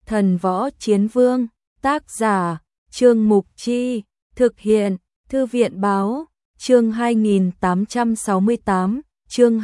Thần Võ Chiến Vương, tác giả, Trương Mục Chi, thực hiện, Thư viện Báo, chương 2868, chương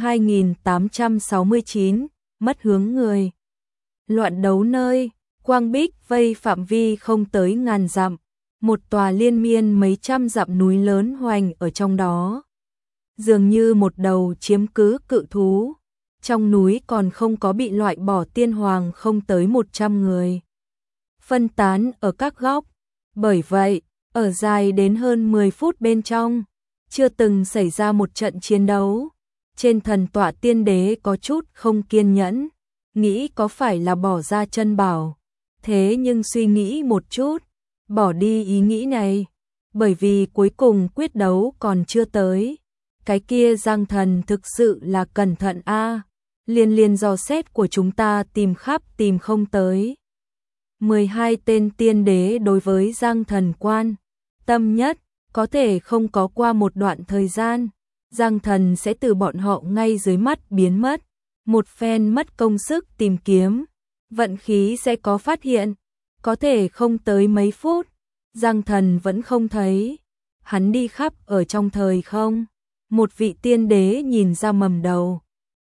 2869, mất hướng người. Loạn đấu nơi, quang bích vây phạm vi không tới ngàn dặm, một tòa liên miên mấy trăm dặm núi lớn hoành ở trong đó. Dường như một đầu chiếm cứ cự thú, trong núi còn không có bị loại bỏ tiên hoàng không tới 100 người. Phân tán ở các góc, bởi vậy, ở dài đến hơn 10 phút bên trong, chưa từng xảy ra một trận chiến đấu. Trên thần tọa tiên đế có chút không kiên nhẫn, nghĩ có phải là bỏ ra chân bảo, thế nhưng suy nghĩ một chút, bỏ đi ý nghĩ này, bởi vì cuối cùng quyết đấu còn chưa tới. Cái kia Giang Thần thực sự là cẩn thận a, liên dò xét của chúng ta tìm khắp tìm không tới. 12 tên tiên đế đối với Giang Thần quan tâm nhất, có thể không có qua một đoạn thời gian, Giang Thần sẽ từ bọn họ ngay dưới mắt biến mất. Một phen mất công sức tìm kiếm, vận khí sẽ có phát hiện, có thể không tới mấy phút, Giang Thần vẫn không thấy. Hắn đi khắp ở trong thời không. Một vị tiên đế nhìn ra mầm đầu.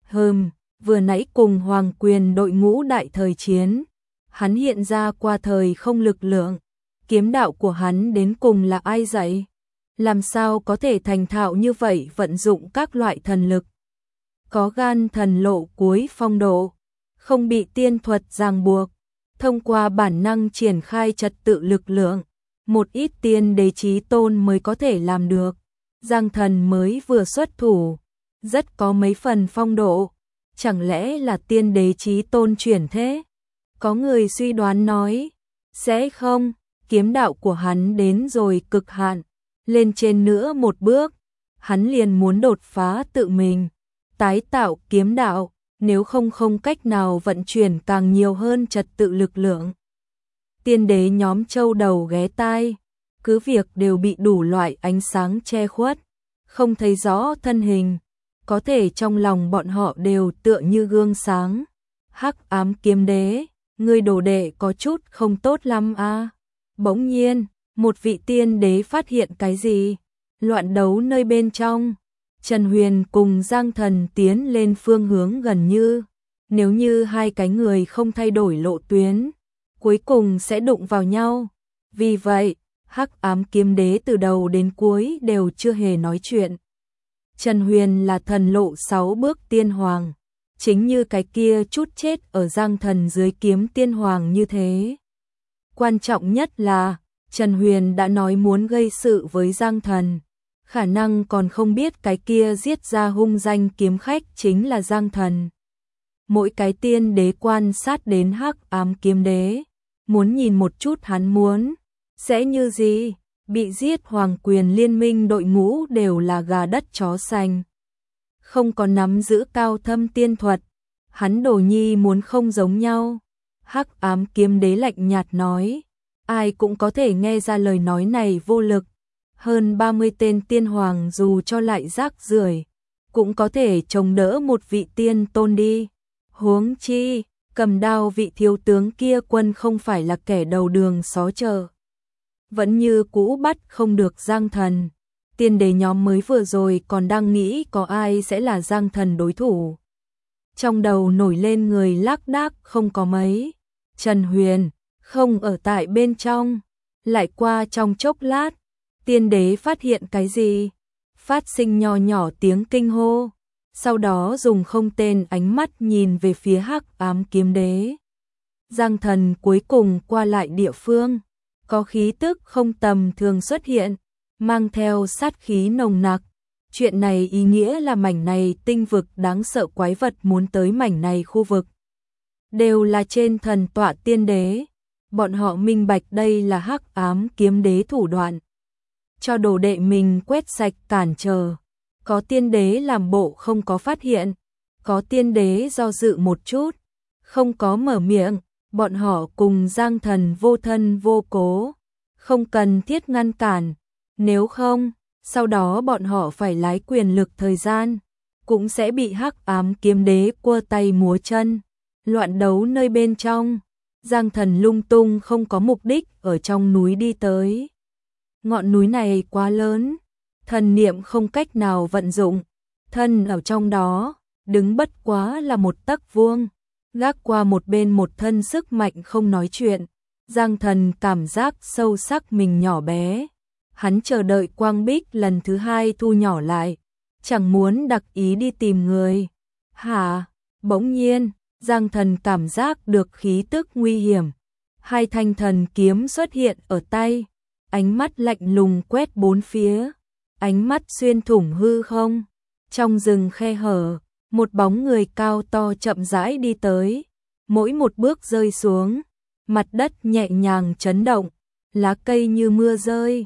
Vừa nãy cùng Hoàng Quyền đội ngũ đại thời chiến, hắn hiện ra qua thời không lực lượng. Kiếm đạo của hắn đến cùng là ai dạy? Làm sao có thể thành thạo như vậy vận dụng các loại thần lực? Có gan thần lộ cuối phong độ, không bị tiên thuật ràng buộc, thông qua bản năng triển khai trật tự lực lượng, một ít tiên đế chí tôn mới có thể làm được. Giang Thần mới vừa xuất thủ, rất có mấy phần phong độ, chẳng lẽ là tiên đế chí tôn chuyển thế? Có người suy đoán nói, sẽ không, kiếm đạo của hắn đến rồi cực hạn, lên trên nữa một bước, hắn liền muốn đột phá tự mình, tái tạo kiếm đạo, nếu không cách nào vận chuyển càng nhiều hơn trật tự lực lượng. Tiên đế nhóm châu đầu ghé tai, cứ việc đều bị đủ loại ánh sáng che khuất, không thấy rõ thân hình, có thể trong lòng bọn họ đều tựa như gương sáng. Hắc ám kiếm đế, ngươi đồ đệ có chút không tốt lắm a. Bỗng nhiên, một vị tiên đế phát hiện cái gì? Loạn đấu nơi bên trong. Trần Huyền cùng Giang Thần tiến lên phương hướng gần như, nếu như hai cái người không thay đổi lộ tuyến, cuối cùng sẽ đụng vào nhau. Vì vậy, Hắc ám kiếm đế từ đầu đến cuối đều chưa hề nói chuyện. Trần Huyền là thần lộ 6 bước tiên hoàng, chính như cái kia chút chết ở Giang Thần dưới kiếm tiên hoàng như thế. Quan trọng nhất là, Trần Huyền đã nói muốn gây sự với Giang Thần, khả năng còn không biết cái kia giết ra hung danh kiếm khách chính là Giang Thần. Mỗi cái tiên đế quan sát đến Hắc ám kiếm đế, muốn nhìn một chút hắn muốn sẽ như gì. Bị giết Hoàng Quyền liên minh đội ngũ đều là gà đất chó xanh, không có nắm giữ cao thâm tiên thuật, hắn đồ nhi muốn không giống nhau. Hắc ám kiếm đế lạnh nhạt nói, ai cũng có thể nghe ra lời nói này vô lực. Hơn 30 tên tiên hoàng dù cho lại rác rưởi, cũng có thể chống đỡ một vị tiên tôn đi. Huống chi, cầm đao vị thiếu tướng kia quân không phải là kẻ đầu đường xó chợ, vẫn như cũ bắt không được Giang Thần. Tiên đế nhóm mới vừa rồi còn đang nghĩ có ai sẽ là Giang Thần đối thủ. Trong đầu nổi lên người lác đác không có mấy. Trần Huyền không ở tại bên trong. Lại qua trong chốc lát, tiên đế phát hiện cái gì? Phát sinh nho nhỏ tiếng kinh hô. Sau đó dùng không tên ánh mắt nhìn về phía Hắc ám kiếm đế. Giang Thần cuối cùng qua lại địa phương, có khí tức không tầm thường xuất hiện, mang theo sát khí nồng nặc. Chuyện này ý nghĩa là mảnh này tinh vực đáng sợ quái vật muốn tới mảnh này khu vực. Đều là trên thần tọa tiên đế, bọn họ minh bạch đây là Hắc ám kiếm đế thủ đoạn. Cho đồ đệ mình quét sạch cản trở. Có tiên đế làm bộ không có phát hiện, có tiên đế do dự một chút, không có mở miệng. Bọn họ cùng Giang Thần vô thân vô cố, không cần thiết ngăn cản, nếu không, sau đó bọn họ phải lái quyền lực thời gian, cũng sẽ bị Hắc ám kiếm đế cua tay múa chân. Loạn đấu nơi bên trong, Giang Thần lung tung không có mục đích ở trong núi đi tới. Ngọn núi này quá lớn, thần niệm không cách nào vận dụng, thân ở trong đó, đứng bất quá là một tấc vuông, gác qua một bên một thân sức mạnh không nói chuyện. Giang Thần cảm giác sâu sắc mình nhỏ bé. Hắn chờ đợi quang bích lần thứ hai thu nhỏ lại, chẳng muốn đặc ý đi tìm người. Hả? Bỗng nhiên, Giang Thần cảm giác được khí tức nguy hiểm. Hai thanh thần kiếm xuất hiện ở tay, ánh mắt lạnh lùng quét bốn phía, ánh mắt xuyên thủng hư không. Trong rừng khe hở, một bóng người cao to chậm rãi đi tới, mỗi một bước rơi xuống, mặt đất nhẹ nhàng chấn động, lá cây như mưa rơi,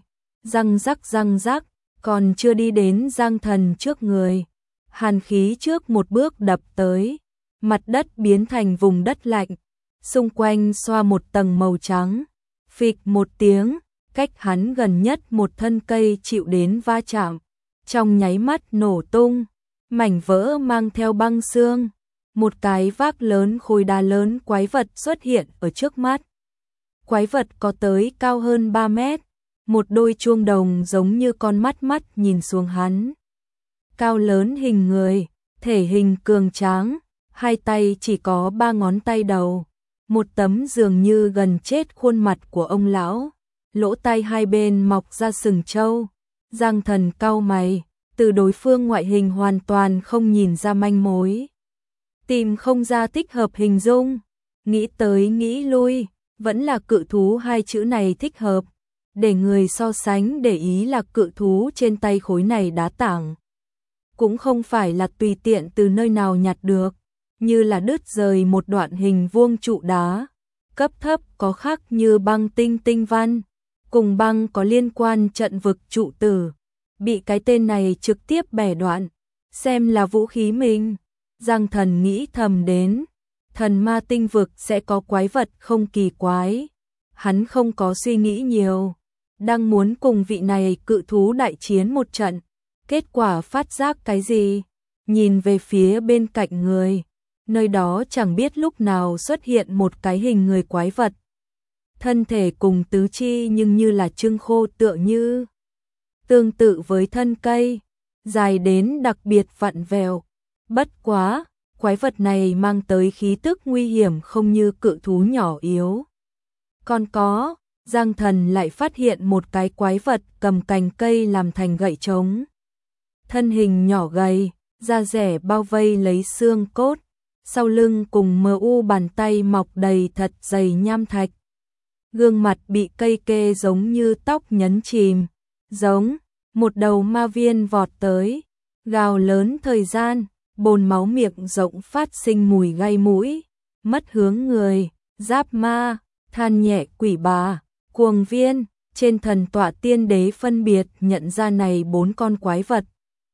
răng rắc, còn chưa đi đến Giang Thần trước người. Hàn khí trước một bước đập tới, mặt đất biến thành vùng đất lạnh, xung quanh xoa một tầng màu trắng, phịch một tiếng, cách hắn gần nhất một thân cây chịu đến va chạm, trong nháy mắt nổ tung, mảnh vỡ mang theo băng xương, một cái vác lớn khối đá lớn quái vật xuất hiện ở trước mắt. Quái vật có tới cao hơn 3 mét, một đôi chuông đồng giống như con mắt nhìn xuống hắn. Cao lớn hình người, thể hình cường tráng, hai tay chỉ có 3 ngón tay đầu, một tấm dường như gần chết khuôn mặt của ông lão, lỗ tai hai bên mọc ra sừng trâu. Giang Thần cau mày, từ đối phương ngoại hình hoàn toàn không nhìn ra manh mối, tìm không ra thích hợp hình dung, nghĩ tới nghĩ lui, vẫn là cự thú hai chữ này thích hợp, để người so sánh để ý là cự thú trên tay khối này đá tảng. Cũng không phải là tùy tiện từ nơi nào nhặt được, như là đứt rời một đoạn hình vuông trụ đá, cấp thấp có khắc như băng tinh văn, cùng băng có liên quan trận vực trụ tử, bị cái tên này trực tiếp bẻ đoạn, xem là vũ khí mình. Giang Thần nghĩ thầm đến, thần ma tinh vực sẽ có quái vật không kỳ quái, hắn không có suy nghĩ nhiều, đang muốn cùng vị này cự thú đại chiến một trận, kết quả phát giác cái gì, nhìn về phía bên cạnh người, nơi đó chẳng biết lúc nào xuất hiện một cái hình người quái vật. Thân thể cùng tứ chi nhưng như là trưng khô tựa như, tương tự với thân cây, dài đến đặc biệt vặn vẹo. Bất quá, quái vật này mang tới khí tức nguy hiểm không như cự thú nhỏ yếu. Còn có, Giang Thần lại phát hiện một cái quái vật cầm cành cây làm thành gậy trống. Thân hình nhỏ gầy, da rẻ bao vây lấy xương cốt, sau lưng cùng mờ u bàn tay mọc đầy thật dày nham thạch. Gương mặt bị cây kê giống như tóc nhấn chìm, giống một đầu ma viên vọt tới, gào lớn thời gian, bồn máu miệng rộng phát sinh mùi gai mũi, mất hướng người, giáp ma, than nhẹ quỷ bà, cuồng viên, trên thần tọa tiên đế phân biệt nhận ra này 4 con quái vật.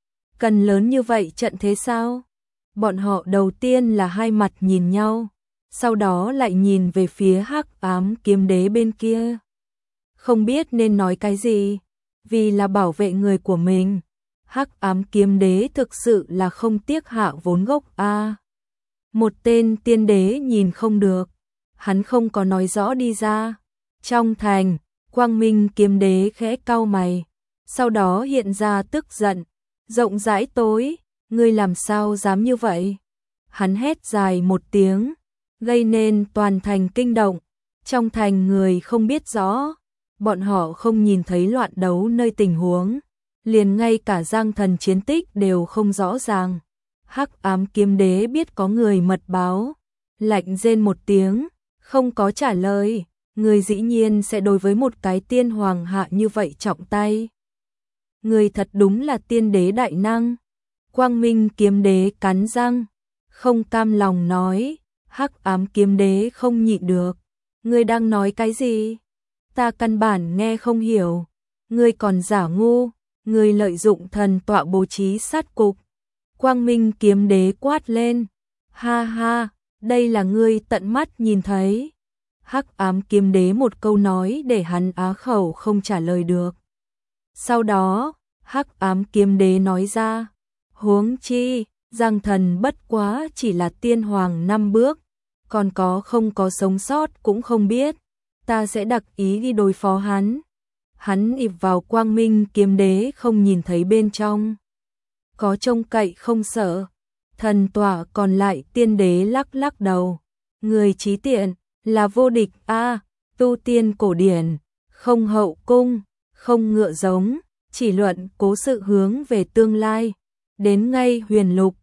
Cần lớn như vậy trận thế sao? Bọn họ đầu tiên là hai mặt nhìn nhau, sau đó lại nhìn về phía Hắc Ám Kiếm Đế bên kia. Không biết nên nói cái gì, vì là bảo vệ người của mình. Hắc Ám Kiếm Đế thực sự là không tiếc hạ vốn gốc a. Một tên tiên đế nhìn không được, hắn không có nói rõ đi ra. Trong thành, Quang Minh Kiếm Đế khẽ cau mày, sau đó hiện ra tức giận, rộng rãi tối, ngươi làm sao dám như vậy? Hắn hét dài một tiếng, gây nên toàn thành kinh động. Trong thành người không biết rõ, bọn họ không nhìn thấy loạn đấu nơi tình huống, liền ngay cả Giang Thần chiến tích đều không rõ ràng. Hắc Ám Kiếm Đế biết có người mật báo, lạnh rên một tiếng, không có trả lời, người dĩ nhiên sẽ đối với một cái tiên hoàng hạ như vậy trọng tay. Người thật đúng là tiên đế đại năng. Quang Minh Kiếm Đế cắn răng, không cam lòng nói. Hắc Ám Kiếm Đế không nhịn được, ngươi đang nói cái gì? Ta căn bản nghe không hiểu, ngươi còn giả ngu, ngươi lợi dụng thần tọa bố trí sát cục. Quang Minh Kiếm Đế quát lên, ha ha, đây là ngươi tận mắt nhìn thấy. Hắc Ám Kiếm Đế một câu nói để hắn á khẩu không trả lời được. Sau đó, Hắc Ám Kiếm Đế nói ra, huống chi, Giang Thần bất quá chỉ là tiên hoàng 5 bước, còn có không có sống sót cũng không biết, ta sẽ đặc ý đi đối phó hắn. Hắn ịp vào quang minh kiếm đế không nhìn thấy bên trong, có trông cậy không sợ. Thần tỏa còn lại tiên đế lắc lắc đầu, người trí tiện là vô địch a, tu tiên cổ điển, không hậu cung, không ngựa giống, chỉ luận cố sự hướng về tương lai, đến ngay huyền lục,